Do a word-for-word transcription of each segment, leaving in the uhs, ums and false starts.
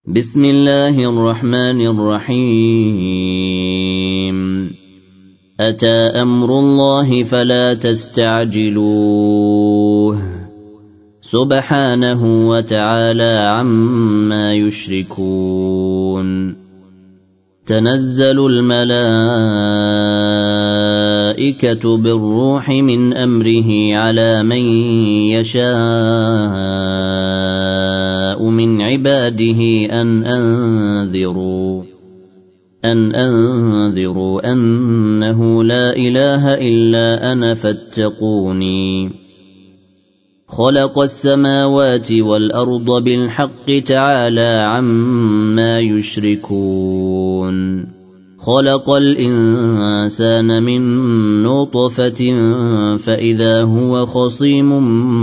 بسم الله الرحمن الرحيم أتى أمر الله فلا تستعجلوه سبحانه وتعالى عما يشركون تنزل الملائكة بالروح من أمره على من يشاء من عباده أن أنذروا أن أنذروا أنه لا إله إلا أنا فاتقوني خلق السماوات والأرض بالحق تعالى عما يشركون خلق الإنسان من نطفة فإذا هو خصيم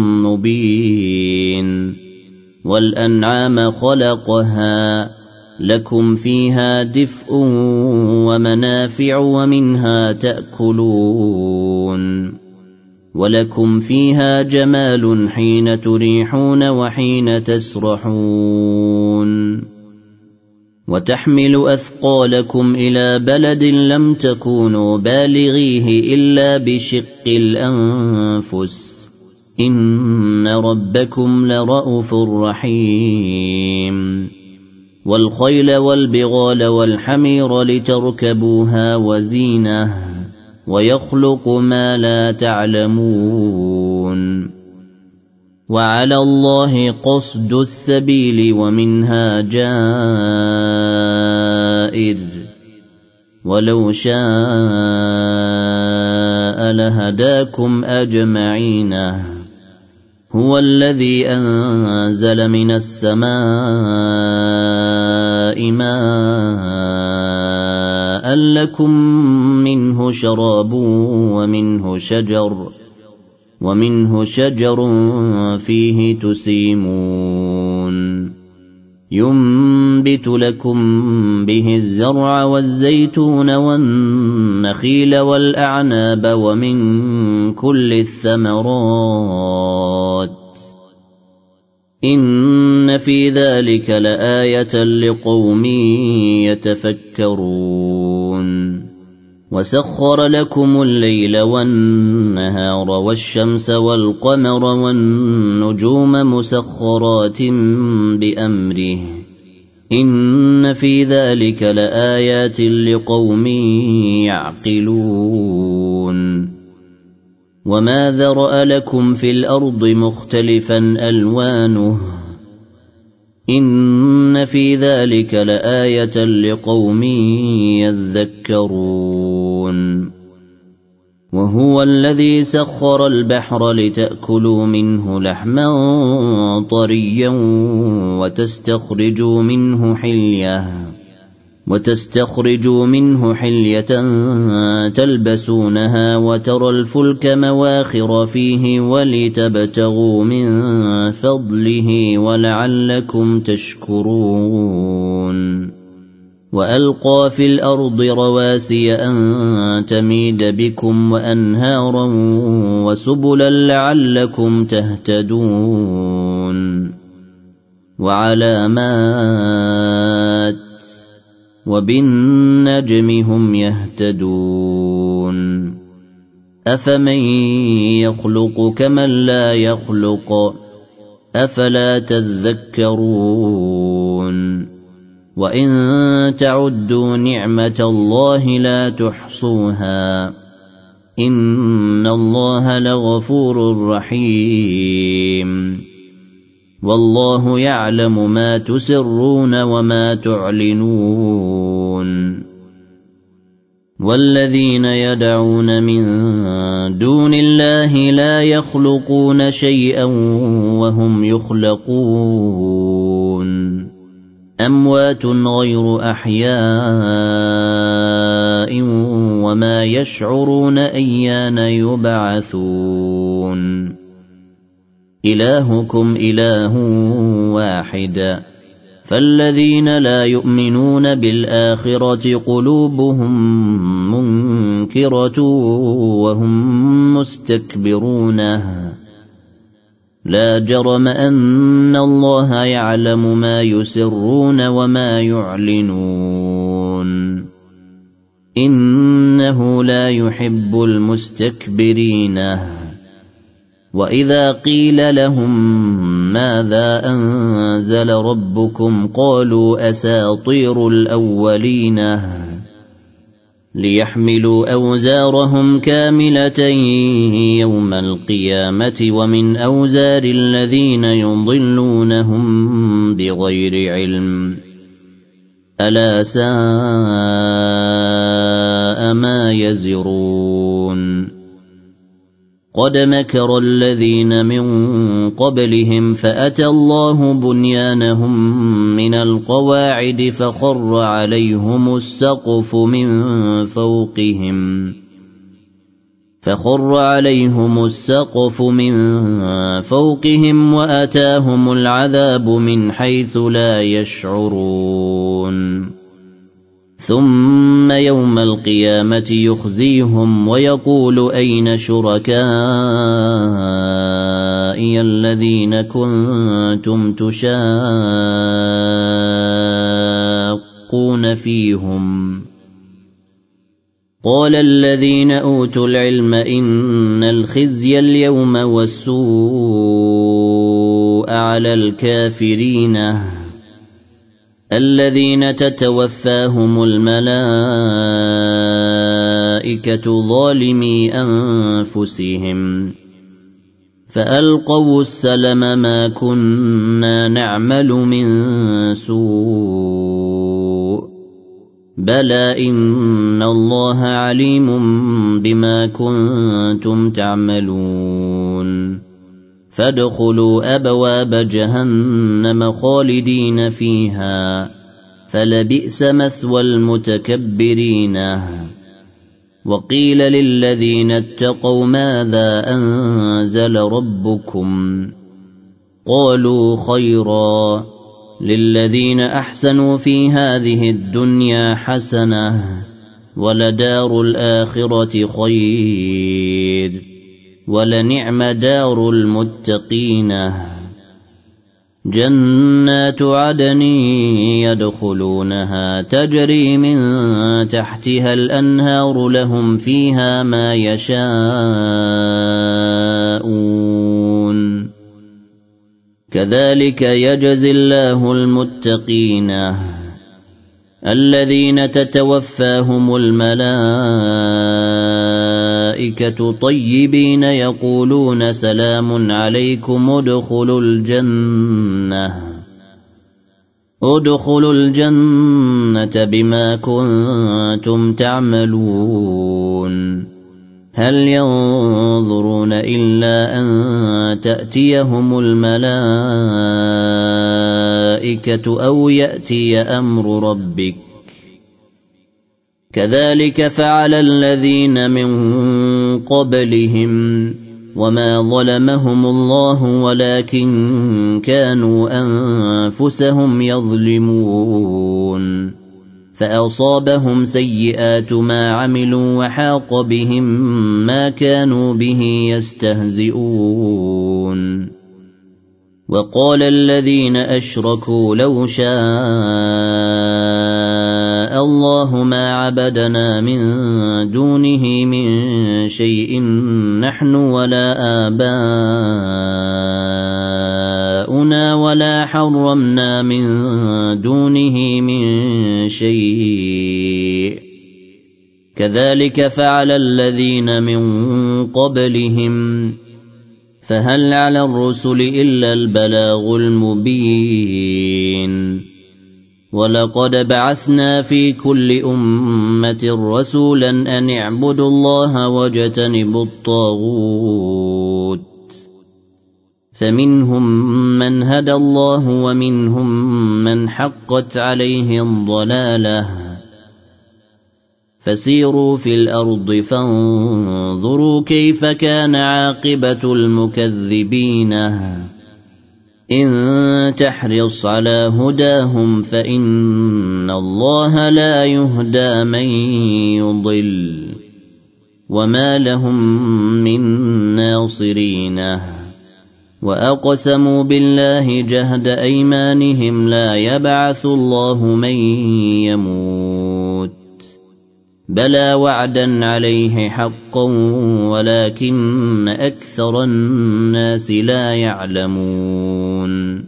مبين والأنعام خلقها لكم فيها دفء ومنافع ومنها تأكلون ولكم فيها جمال حين تريحون وحين تسرحون وتحمل أثقالكم إلى بلد لم تكونوا بالغيه إلا بشق الأنفس إن ربكم لرءوف رحيم والخيل والبغال والحمير لتركبوها وزينة ويخلق ما لا تعلمون وعلى الله قصد السبيل ومنها جائر ولو شاء لهداكم أجمعين هو الذي أنزل من السماء ماء لكم منه شراب ومنه شجر ومنه شجر فيه تسيمون ينبت لكم به الزرع والزيتون والنخيل والأعناب ومن كل الثمرات إن في ذلك لآية لقوم يتفكرون وسخر لكم الليل والنهار والشمس والقمر والنجوم مسخرات بأمره إن في ذلك لآيات لقوم يعقلون وما ذرأ لكم في الأرض مختلفا ألوانه إن في ذلك لآية لقوم يذكرون وهو الذي سخر البحر لتأكلوا منه لحما طريا وتستخرجوا منه حلية وتستخرجوا منه حلية تلبسونها وترى الفلك مواخر فيه ولتبتغوا من فضله ولعلكم تشكرون وألقى في الأرض رواسي أن تميد بكم وأنهارا وسبلا لعلكم تهتدون وعلامات وبالنجم هم يهتدون أفمن يخلق كمن لا يخلق أفلا تذكرون وإن تعدوا نعمة الله لا تحصوها إن الله لغفور رحيم والله يعلم ما تسرون وما تعلنون والذين يدعون من دون الله لا يخلقون شيئا وهم يخلقون أموات غير أحياء وما يشعرون أيان يبعثون إلهكم إله واحد فالذين لا يؤمنون بالآخرة قلوبهم منكرة وهم مستكبرون لا جرم أن الله يعلم ما يسرون وما يعلنون إنه لا يحب المستكبرين وإذا قيل لهم ماذا أنزل ربكم قالوا أساطير الأولين ليحملوا أوزارهم كاملة يوم القيامة ومن أوزار الذين يضلونهم بغير علم ألا ساء ما يزرون قد مكر الذين من قبلهم فأتى الله بنيانهم من القواعد فخر عليهم السقف من فوقهم فخر عليهم السقف من فوقهم وأتاهم العذاب من حيث لا يشعرون ثم يوم القيامة يخزيهم ويقول أين شركائي الذين كنتم تشاقون فيهم قال الذين أوتوا العلم إن الخزي اليوم والسوء على الكافرين الذين تتوفاهم الملائكة ظالمي أنفسهم فألقوا السلم ما كنا نعمل من سوء بلى إن الله عليم بما كنتم تعملون فادخلوا أبواب جهنم خالدين فيها فلبئس مثوى المتكبرين وقيل للذين اتقوا ماذا أنزل ربكم قالوا خيرا للذين أحسنوا في هذه الدنيا حسنة ولدار الآخرة خير ولنعم دار المتقين جنات عدن يدخلونها تجري من تحتها الأنهار لهم فيها ما يشاءون كذلك يجزي الله المتقين الذين تتوفاهم الملائكة طيبين يقولون سلام عليكم ادخلوا الجنة ادخلوا الجنة بما كنتم تعملون هل ينظرون إلا أن تأتيهم الملائكة أو يأتي أمر ربك كذلك فعل الذين من قبلهم وما ظلمهم الله ولكن كانوا أنفسهم يظلمون فأصابهم سيئات ما عملوا وحاق بهم ما كانوا به يستهزئون وقال الذين أشركوا لو شاء الله ما عبدنا من دونه من شيء نحن ولا آباؤنا ولا حرمنا من دونه من شيء كذلك فعل الذين من قبلهم فهل على الرسل إلا البلاغ المبين ولقد بعثنا في كل أمة رسولا أن اعبدوا الله واجتنبوا الطاغوت فمنهم من هدى الله ومنهم من حقت عليه الضلالة فسيروا في الأرض فانظروا كيف كان عاقبة المكذبين إن تحرص على هداهم فإن الله لا يهدى من يضل وما لهم من ناصرين وأقسموا بالله جهد أيمانهم لا يبعث الله من يموت بلى وعدا عليه حقا ولكن أكثر الناس لا يعلمون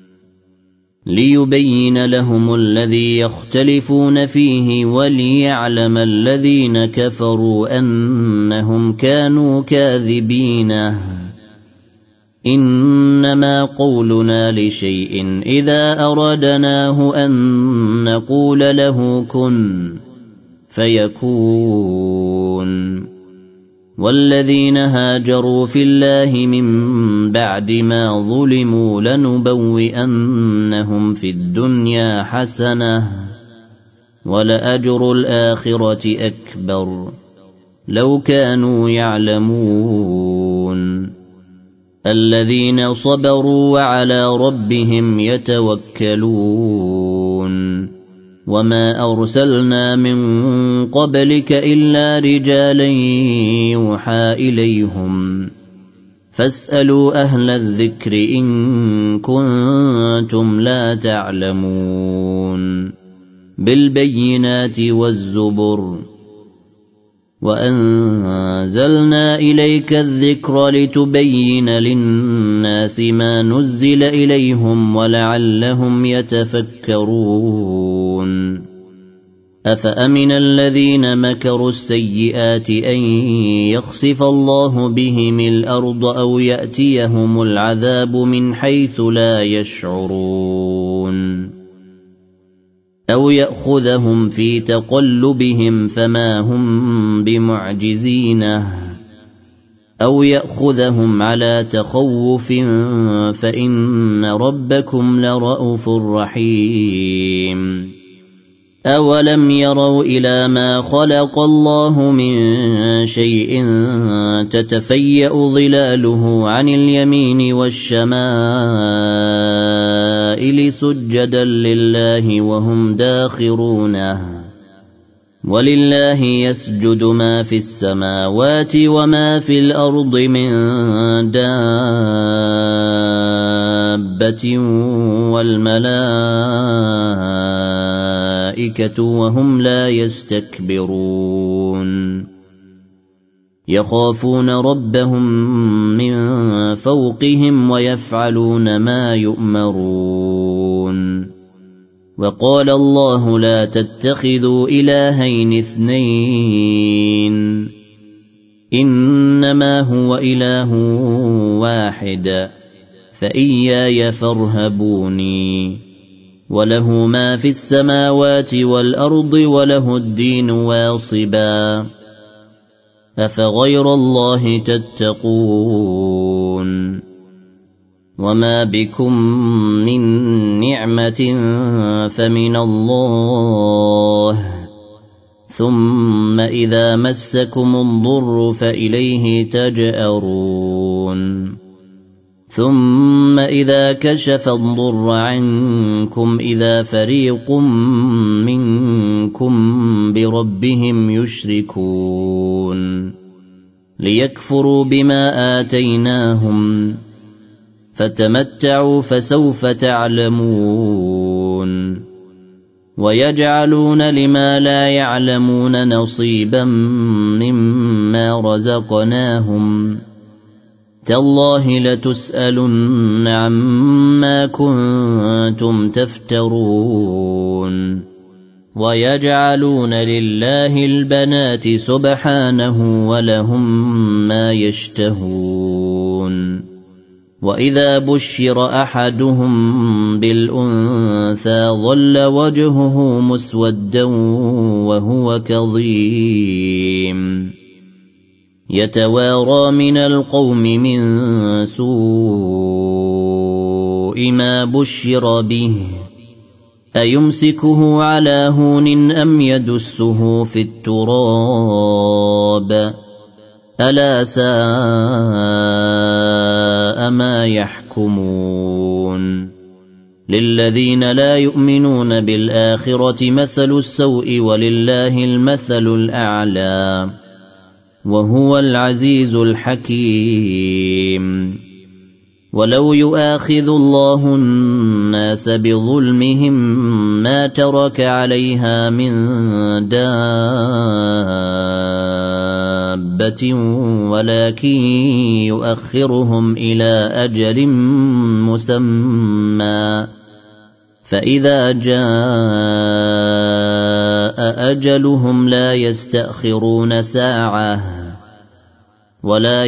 ليبين لهم الذي يختلفون فيه وليعلم الذين كفروا أنهم كانوا كاذبين إنما قولنا لشيء إذا أردناه أن نقول له كن فيكون والذين هاجروا في الله من بعد ما ظلموا لنبوئنهم في الدنيا حسنة ولأجر الآخرة أكبر لو كانوا يعلمون الذين صبروا وعلى ربهم يتوكلون وما أرسلنا من قبلك إلا رجالا يوحى إليهم فاسألوا أهل الذكر إن كنتم لا تعلمون بالبينات والزبر وأنزلنا إليك الذكر لتبين للناس ما نزل إليهم ولعلهم يتفكرون أفأمن الذين مكروا السيئات أن يخسف الله بهم الأرض أو يأتيهم العذاب من حيث لا يشعرون أو يأخذهم في تقلبهم فما هم بمعجزين أو يأخذهم على تخوف فإن ربكم لرءوف رحيم أولم يروا إلى ما خلق الله من شيء تتفيأ ظلاله عن اليمين والشمائل سجدا لله وهم داخرونه ولله يسجد ما في السماوات وما في الأرض من دابة والملائكة وهم لا يستكبرون يخافون ربهم من فوقهم ويفعلون ما يؤمرون وقال الله لا تتخذوا إلهين اثنين إنما هو إله واحد فإياي فارهبوني وله ما في السماوات والأرض وله الدين واصبا أفغير الله تتقون وما بكم من نعمة فمن الله ثم إذا مسكم الضر فإليه تجأرون ثم إذا كشف الضر عنكم إذا فريق منكم بربهم يشركون ليكفروا بما آتيناهم فتمتعوا فسوف تعلمون ويجعلون لما لا يعلمون نصيبا مما رزقناهم تالله لتسألن عما كنتم تفترون ويجعلون لله البنات سبحانه ولهم ما يشتهون وإذا بشر أحدهم بالأنثى ظل وجهه مسودا وهو كظيم يتوارى من القوم من سوء ما بشر به أيمسكه على هون أم يدسه في التراب ألا ساء ما يحكمون للذين لا يؤمنون بالآخرة مثل السوء ولله المثل الأعلى وهو العزيز الحكيم ولو يؤاخذ الله الناس بظلمهم ما ترك عليها من دابة ولكن يؤخرهم إلى أجل مسمى فإذا جاء أجلهم لا يستأخرون ساعة ولا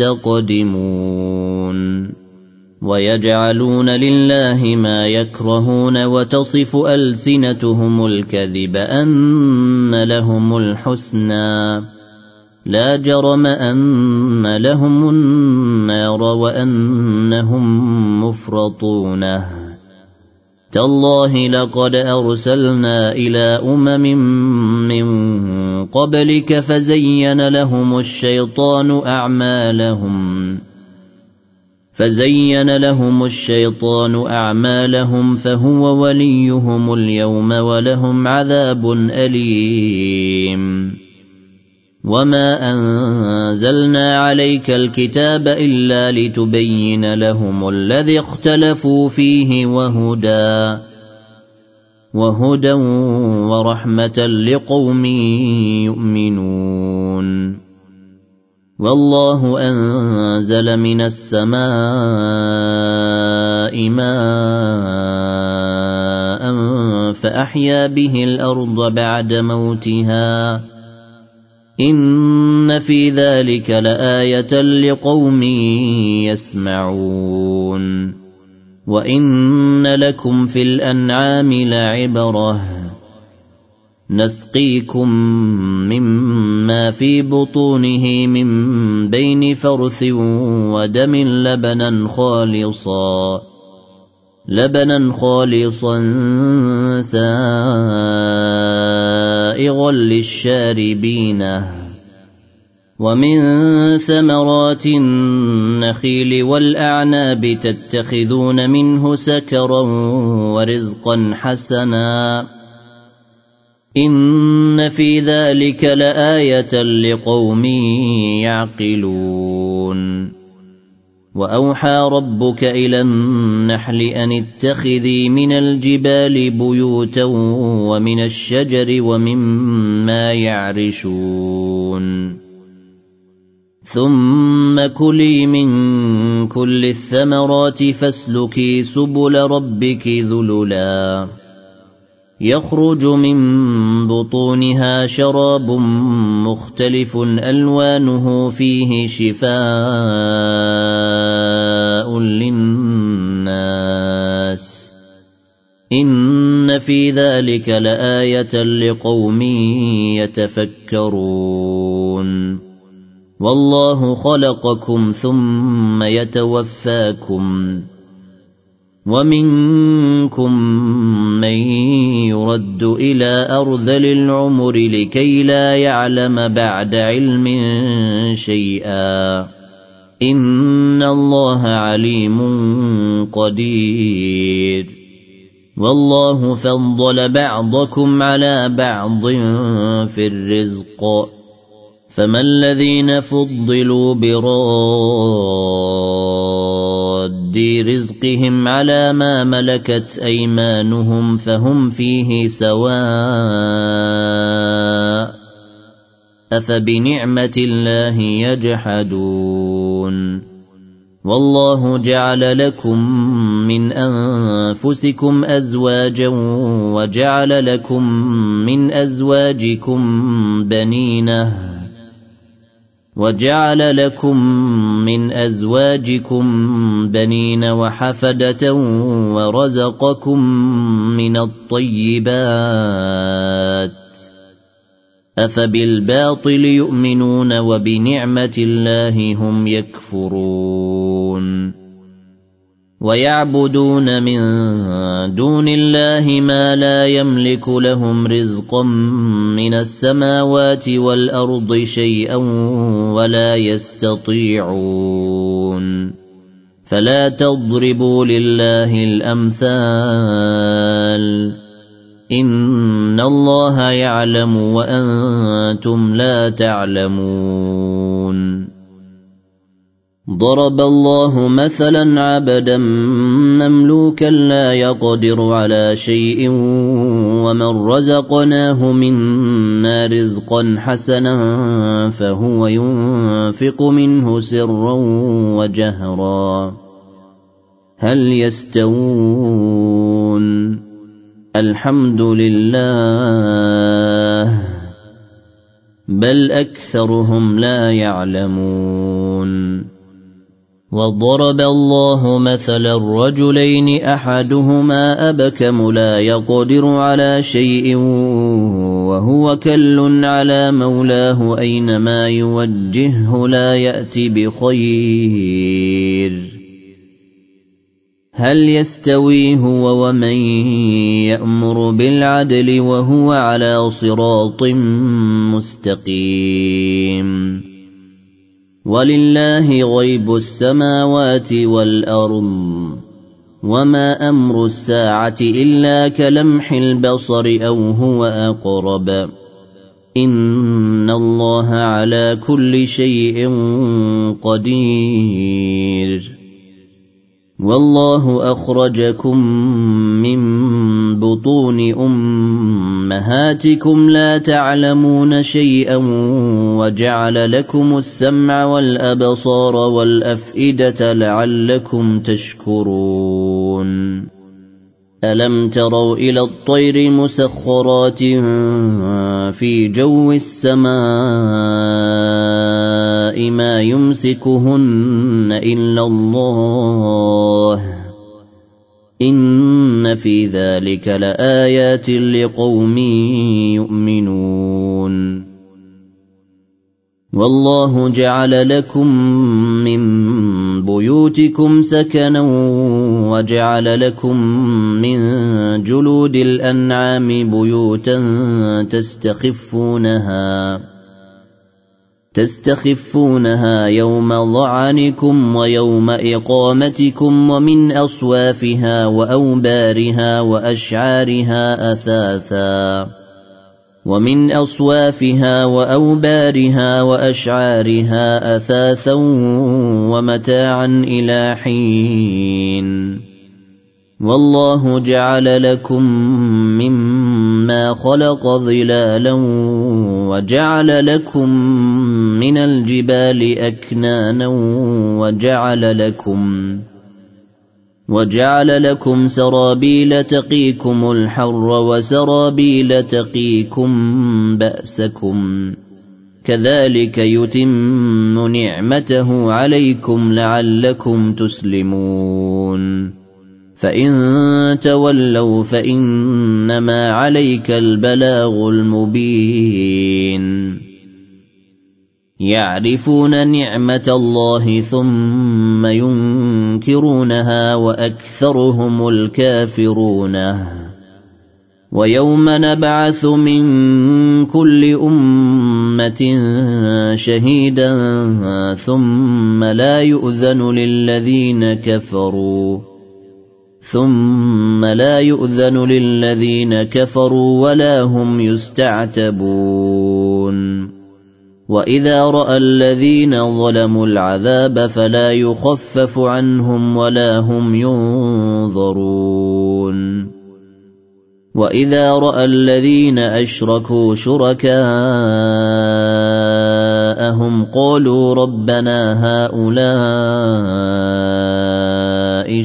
يستقدمون ويجعلون لله ما يكرهون وتصف ألسنتهم الكذب أن لهم الحسنى لا جرم أن لهم النار وأنهم مفرطون تالله لقد أرسلنا إلى أمم من قبلك فزين لهم الشيطان أعمالهم فزين لهم الشيطان أعمالهم فهو وليهم اليوم ولهم عذاب أليم وما أنزلنا عليك الكتاب إلا لتبين لهم الذي اختلفوا فيه وهدى وهدى ورحمة لقوم يؤمنون والله أنزل من السماء ماء فأحيا به الأرض بعد موتها إن في ذلك لآية لقوم يسمعون وإن لكم في الأنعام لعبرة نسقيكم مما في بطونه من بين فرث ودم لبنا خالصا لبنا خالصا سائغا للشاربين ومن ثمرات النخيل والأعناب تتخذون منه سكرا ورزقا حسنا إن في ذلك لآية لقوم يعقلون وأوحى ربك إلى النحل أن اتخذي من الجبال بيوتا ومن الشجر ومما يعرشون ثم كلي من كل الثمرات فاسلكي سبل ربك ذللا يخرج من بطونها شراب مختلف ألوانه فيه شفاء للناس إن في ذلك لآية لقوم يتفكرون والله خلقكم ثم يتوفاكم ومنكم من يرد إلى أرذل العمر لكي لا يعلم بعد علم شيئا إن الله عليم قدير والله فضل بعضكم على بعض في الرزق فما الذين فضلوا براد رزقهم على ما ملكت أيمانهم فهم فيه سواء أفبنعمة الله يجحدون والله جعل لكم من أنفسكم أزواجا وجعل لكم من أزواجكم بنينه وجعل لكم من أزواجكم بنين وحفدة ورزقكم من الطيبات أفبالباطل يؤمنون وبنعمة الله هم يكفرون ويعبدون من دون الله ما لا يملك لهم رزقا من السماوات والأرض شيئا ولا يستطيعون فلا تضربوا لله الأمثال إن الله يعلم وأنتم لا تعلمون ضرب الله مثلا عبدا مملوكا لا يقدر على شيء ومن رزقناه منا رزقا حسنا فهو ينفق منه سرا وجهرا هل يستوون الحمد لله بل أكثرهم لا يعلمون وضرب الله مثلا رجلين أحدهما أبكم لا يقدر على شيء وهو كل على مولاه أينما يوجهه لا يأتي بخير هل يستوي هو ومن يأمر بالعدل وهو على صراط مستقيم ولله غيب السماوات والأرض وما أمر الساعة إلا كلمح البصر أو هو أقرب إن الله على كل شيء قدير والله أخرجكم من بطون أمهاتكم لا تعلمون شيئا وجعل لكم السمع والأبصار والأفئدة لعلكم تشكرون ألم تروا إلى الطير مسخرات في جو السماء ما يمسكهن إلا الله إن في ذلك لآيات لقوم يؤمنون والله جعل لكم من بيوتكم سكنا وجعل لكم من جلود الأنعام بيوتا تستخفونها تستخفونها يوم ضعنكم ويوم إقامتكم ومن أصوافها وأوبارها وأشعارها أثاثا ومن أصوافها وأوبارها وأشعارها أثاثا ومتاعا إلى حين والله جعل لكم مما خلق ظلالا وجعل لكم من الجبال أكنانا وجعل لكم وجعل لكم سرابيل تقيكم الحر وسرابيل تقيكم بأسكم كذلك يتم نعمته عليكم لعلكم تسلمون فإن تولوا فإنما عليك البلاغ المبين يعرفون نعمة الله ثم ينكرونها وأكثرهم الكافرون ويوم نبعث من كل أمة شهيدا ثم لا يؤذن للذين كفروا ثم لا يؤذن للذين كفروا ولا هم يستعتبون وإذا رأى الذين ظلموا العذاب فلا يخفف عنهم ولا هم ينظرون وإذا رأى الذين أشركوا شركاءهم قالوا ربنا هؤلاء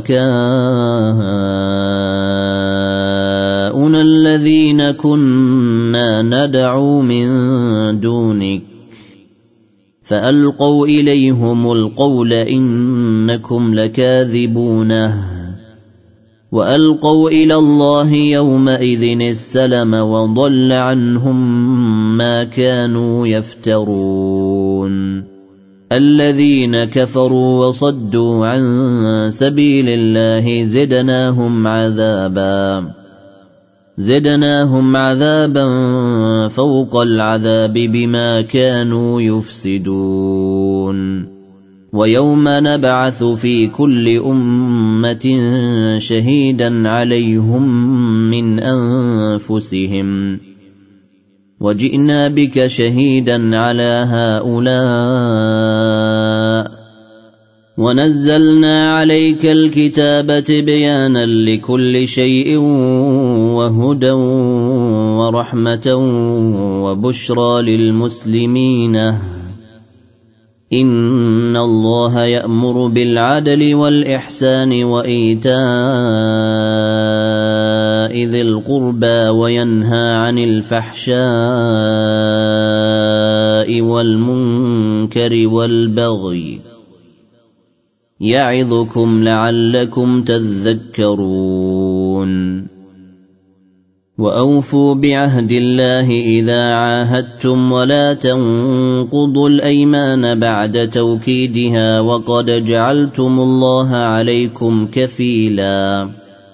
شركاؤنا الذين كنا ندعو من دونك فألقوا إليهم القول إنكم لكاذبونه وألقوا إلى الله يومئذ السلم وضل عنهم ما كانوا يفترون الذين كفروا وصدوا عن سبيل الله زدناهم عذابا زدناهم عذابا فوق العذاب بما كانوا يفسدون ويوم نبعث في كل أمة شهيدا عليهم من أنفسهم وجئنا بك شهيدا على هؤلاء ونزلنا عليك الكتاب تبيانا لكل شيء وهدى ورحمة وبشرى للمسلمين إن الله يأمر بالعدل والإحسان وإيتاء ذي القربى وينهى عن الفحشاء والمنكر والبغي يعظكم لعلكم تذكرون وأوفوا بعهد الله إذا عاهدتم ولا تنقضوا الأيمان بعد توكيدها وقد جعلتم الله عليكم كفيلا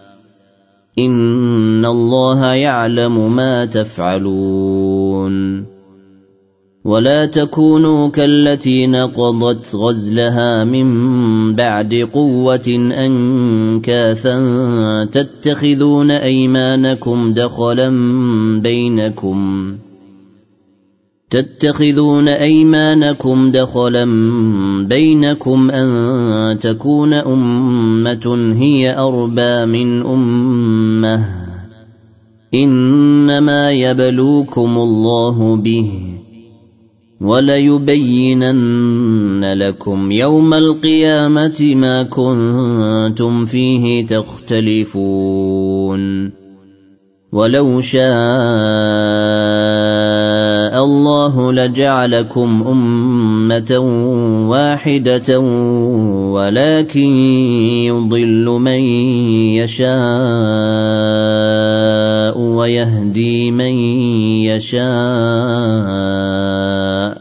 إن الله يعلم ما تفعلون ولا تكونوا كالتي نقضت غزلها من بعد قوة أنكاثا تتخذون أيمانكم دخلا بينكم تتخذون أيمانكم دخلا بينكم أن تكون أمة هي أربى من أمة إنما يبلوكم الله به وليبينن لكم يوم القيامة ما كنتم فيه تختلفون ولو شاء الله لجعلكم أمة واحدة ولكن يضل من يشاء ويهدي من يشاء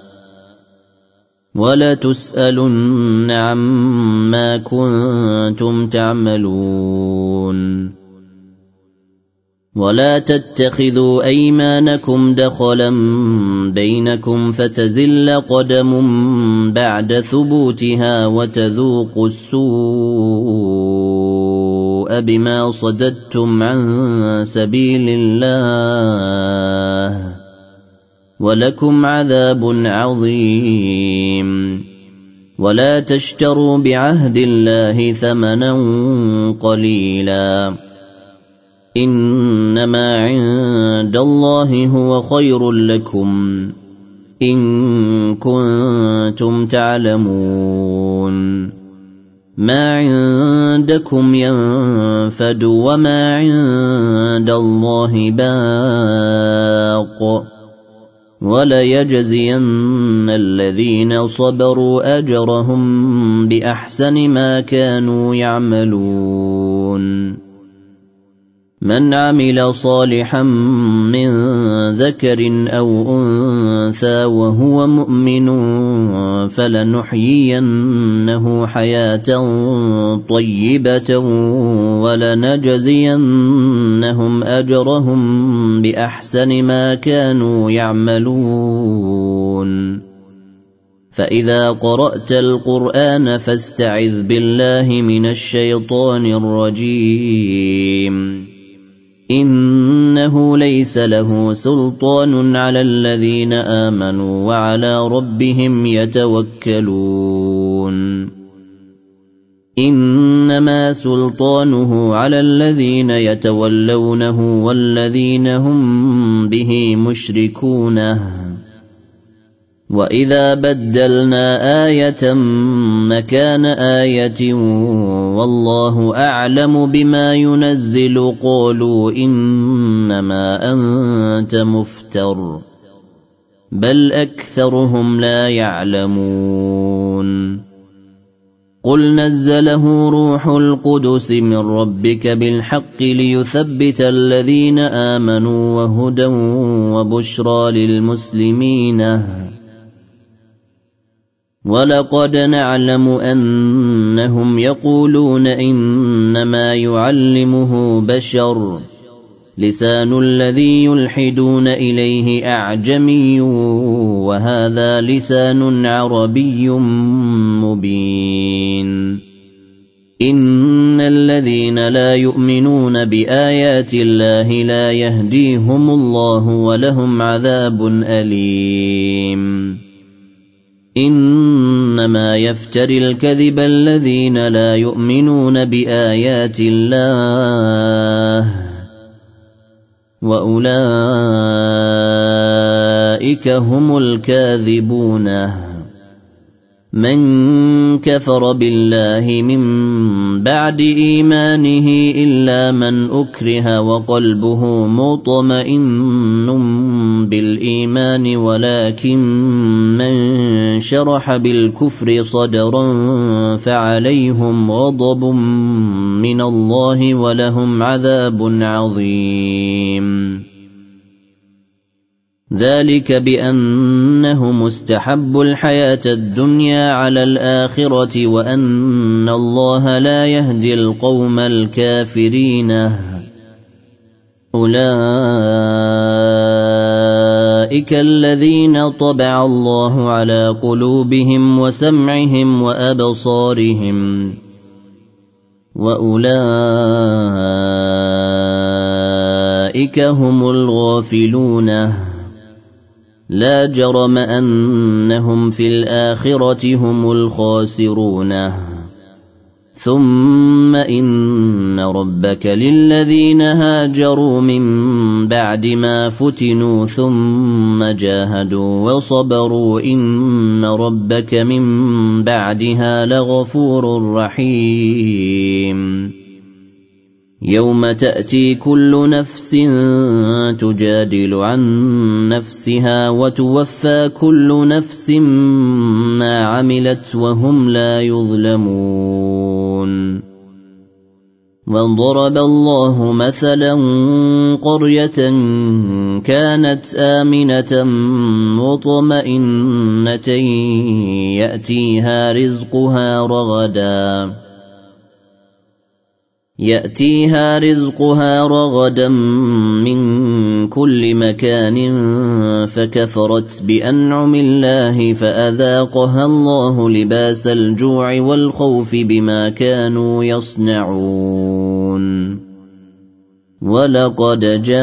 ولتسألن عما كنتم تعملون ولا تتخذوا أيمانكم دخلا بينكم فتزل قدم بعد ثبوتها وتذوقوا السوء بما صددتم عن سبيل الله ولكم عذاب عظيم ولا تشتروا بعهد الله ثمنا قليلا إنما عند الله هو خير لكم إن كنتم تعلمون ما عندكم ينفد وما عند الله باق وليجزين الذين صبروا أجرهم بأحسن ما كانوا يعملون من عمل صالحا من ذكر أو أنثى وهو مؤمن فلنحيينه حياة طيبة ولنجزينهم أجرهم بأحسن ما كانوا يعملون فإذا قرأت القرآن فاستعذ بالله من الشيطان الرجيم إنه ليس له سلطان على الذين آمنوا وعلى ربهم يتوكلون إنما سلطانه على الذين يتولونه والذين هم به مشركون وإذا بدلنا آية مكان آية والله أعلم بما ينزل قالوا إنما أنت مفتر بل أكثرهم لا يعلمون قل نزله روح القدس من ربك بالحق ليثبت الذين آمنوا وهدى وبشرى للمسلمين ولقد نعلم أنهم يقولون إنما يعلمه بشر لسان الذي يلحدون إليه أعجمي وهذا لسان عربي مبين إن الذين لا يؤمنون بآيات الله لا يهديهم الله ولهم عذاب أليم إنما يفتري الكذب الذين لا يؤمنون بآيات الله وأولئك هم الكاذبون من كفر بالله من بعد إيمانه إلا من أكره وقلبه مطمئن بالإيمان ولكن من شرح بالكفر صدرا فعليهم غضب من الله ولهم عذاب عظيم ذلك بأنهم استحبوا الحياة الدنيا على الآخرة وأن الله لا يهدي القوم الكافرين أولئك الذين طبع الله على قلوبهم وسمعهم وأبصارهم وأولئك هم الغافلون لا جرم أنهم في الآخرة هم الخاسرون ثم إن ربك للذين هاجروا من بعد ما فتنوا ثم جاهدوا وصبروا إن ربك من بعدها لغفور رحيم يوم تأتي كل نفس تجادل عن نفسها وتوفى كل نفس ما عملت وهم لا يظلمون وضرب الله مثلا قرية كانت آمنة مطمئنة يأتيها رزقها رغدا يأتيها رزقها رغدا من كل مكان فكفرت بأنعم الله فأذاقها الله لباس الجوع والخوف بما كانوا يصنعون ولقد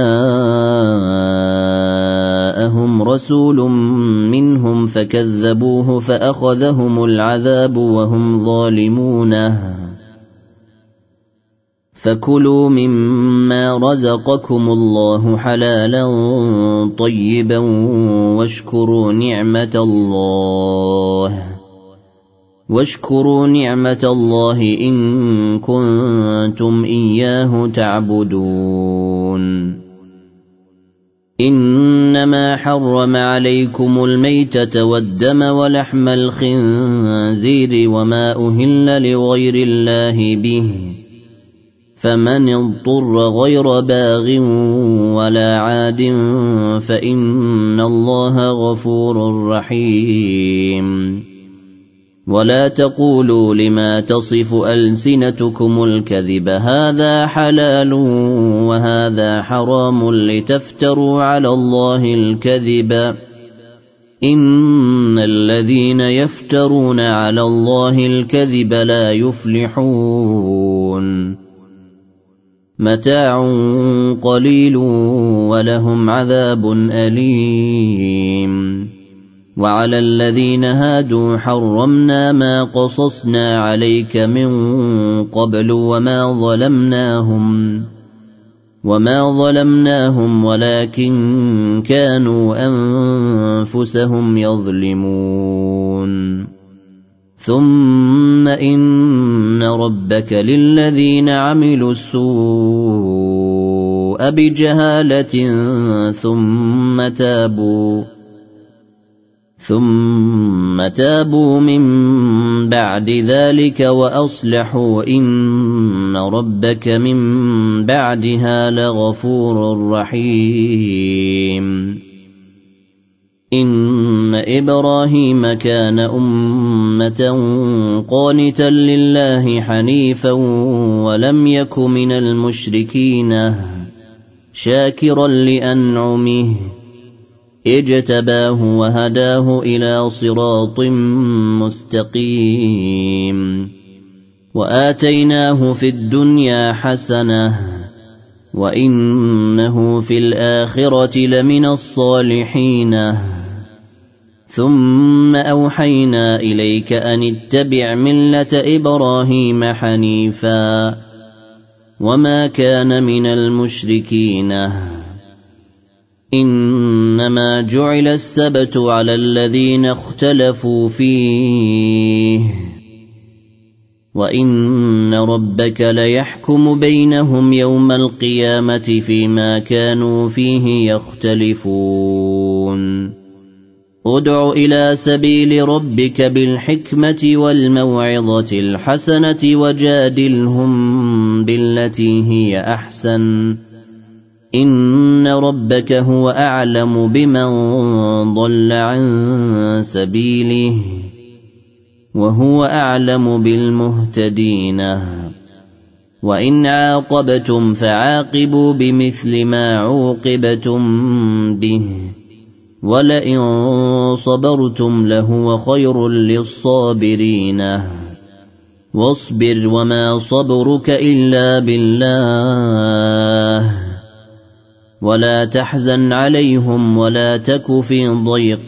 جاءهم رسول منهم فكذبوه فأخذهم العذاب وهم ظالمون فكلوا مما رزقكم الله حلالا طيبا واشكروا نعمة الله واشكروا نعمة الله إن كنتم إياه تعبدون إنما حرم عليكم الميتة والدم ولحم الخنزير وما أهل لغير الله به فمن اضطر غير باغ ولا عاد فإن الله غفور رحيم ولا تقولوا لما تصف ألسنتكم الكذب هذا حلال وهذا حرام لتفتروا على الله الكذب إن الذين يفترون على الله الكذب لا يفلحون متاع قليل ولهم عذاب أليم وعلى الذين هادوا حرمنا ما قصصنا عليك من قبل وما ظلمناهم وما ظلمناهم ولكن كانوا أنفسهم يظلمون ثم إن ربك للذين عملوا السوء بجهالة ثم تابوا ثم تابوا من بعد ذلك وأصلحوا إن ربك من بعدها لغفور رحيم إن إبراهيم كان أمة قانتا لله حنيفا ولم يك من المشركين شاكرا لأنعمه اجتباه وهداه إلى صراط مستقيم وآتيناه في الدنيا حسنة وإنه في الآخرة لمن الصالحين ثم أوحينا إليك أن اتبع ملة إبراهيم حنيفا وما كان من المشركين إنما جعل السبت على الذين اختلفوا فيه وإن ربك ليحكم بينهم يوم القيامة فيما كانوا فيه يختلفون ادع إلى سبيل ربك بالحكمة والموعظة الحسنة وجادلهم بالتي هي أحسن إن ربك هو أعلم بمن ضل عن سبيله وهو أعلم بالمهتدين وإن عاقبتم فعاقبوا بمثل ما عوقبتم به ولئن صبرتم لهو خير للصابرين واصبر وما صبرك إلا بالله ولا تحزن عليهم ولا تك في ضيق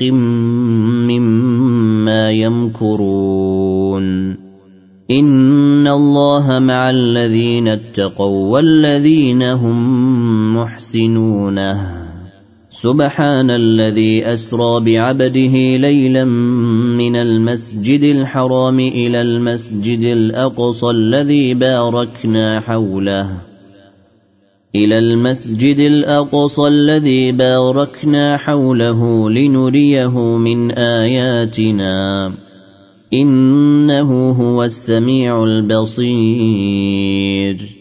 مما يمكرون إن الله مع الذين اتقوا والذين هم محسنون سبحان الذي أسرى بعبده ليلا من المسجد الحرام إلى المسجد الأقصى الذي باركنا حوله إلى المسجد الأقصى الذي باركنا حوله لنريه من آياتنا إنه هو السميع البصير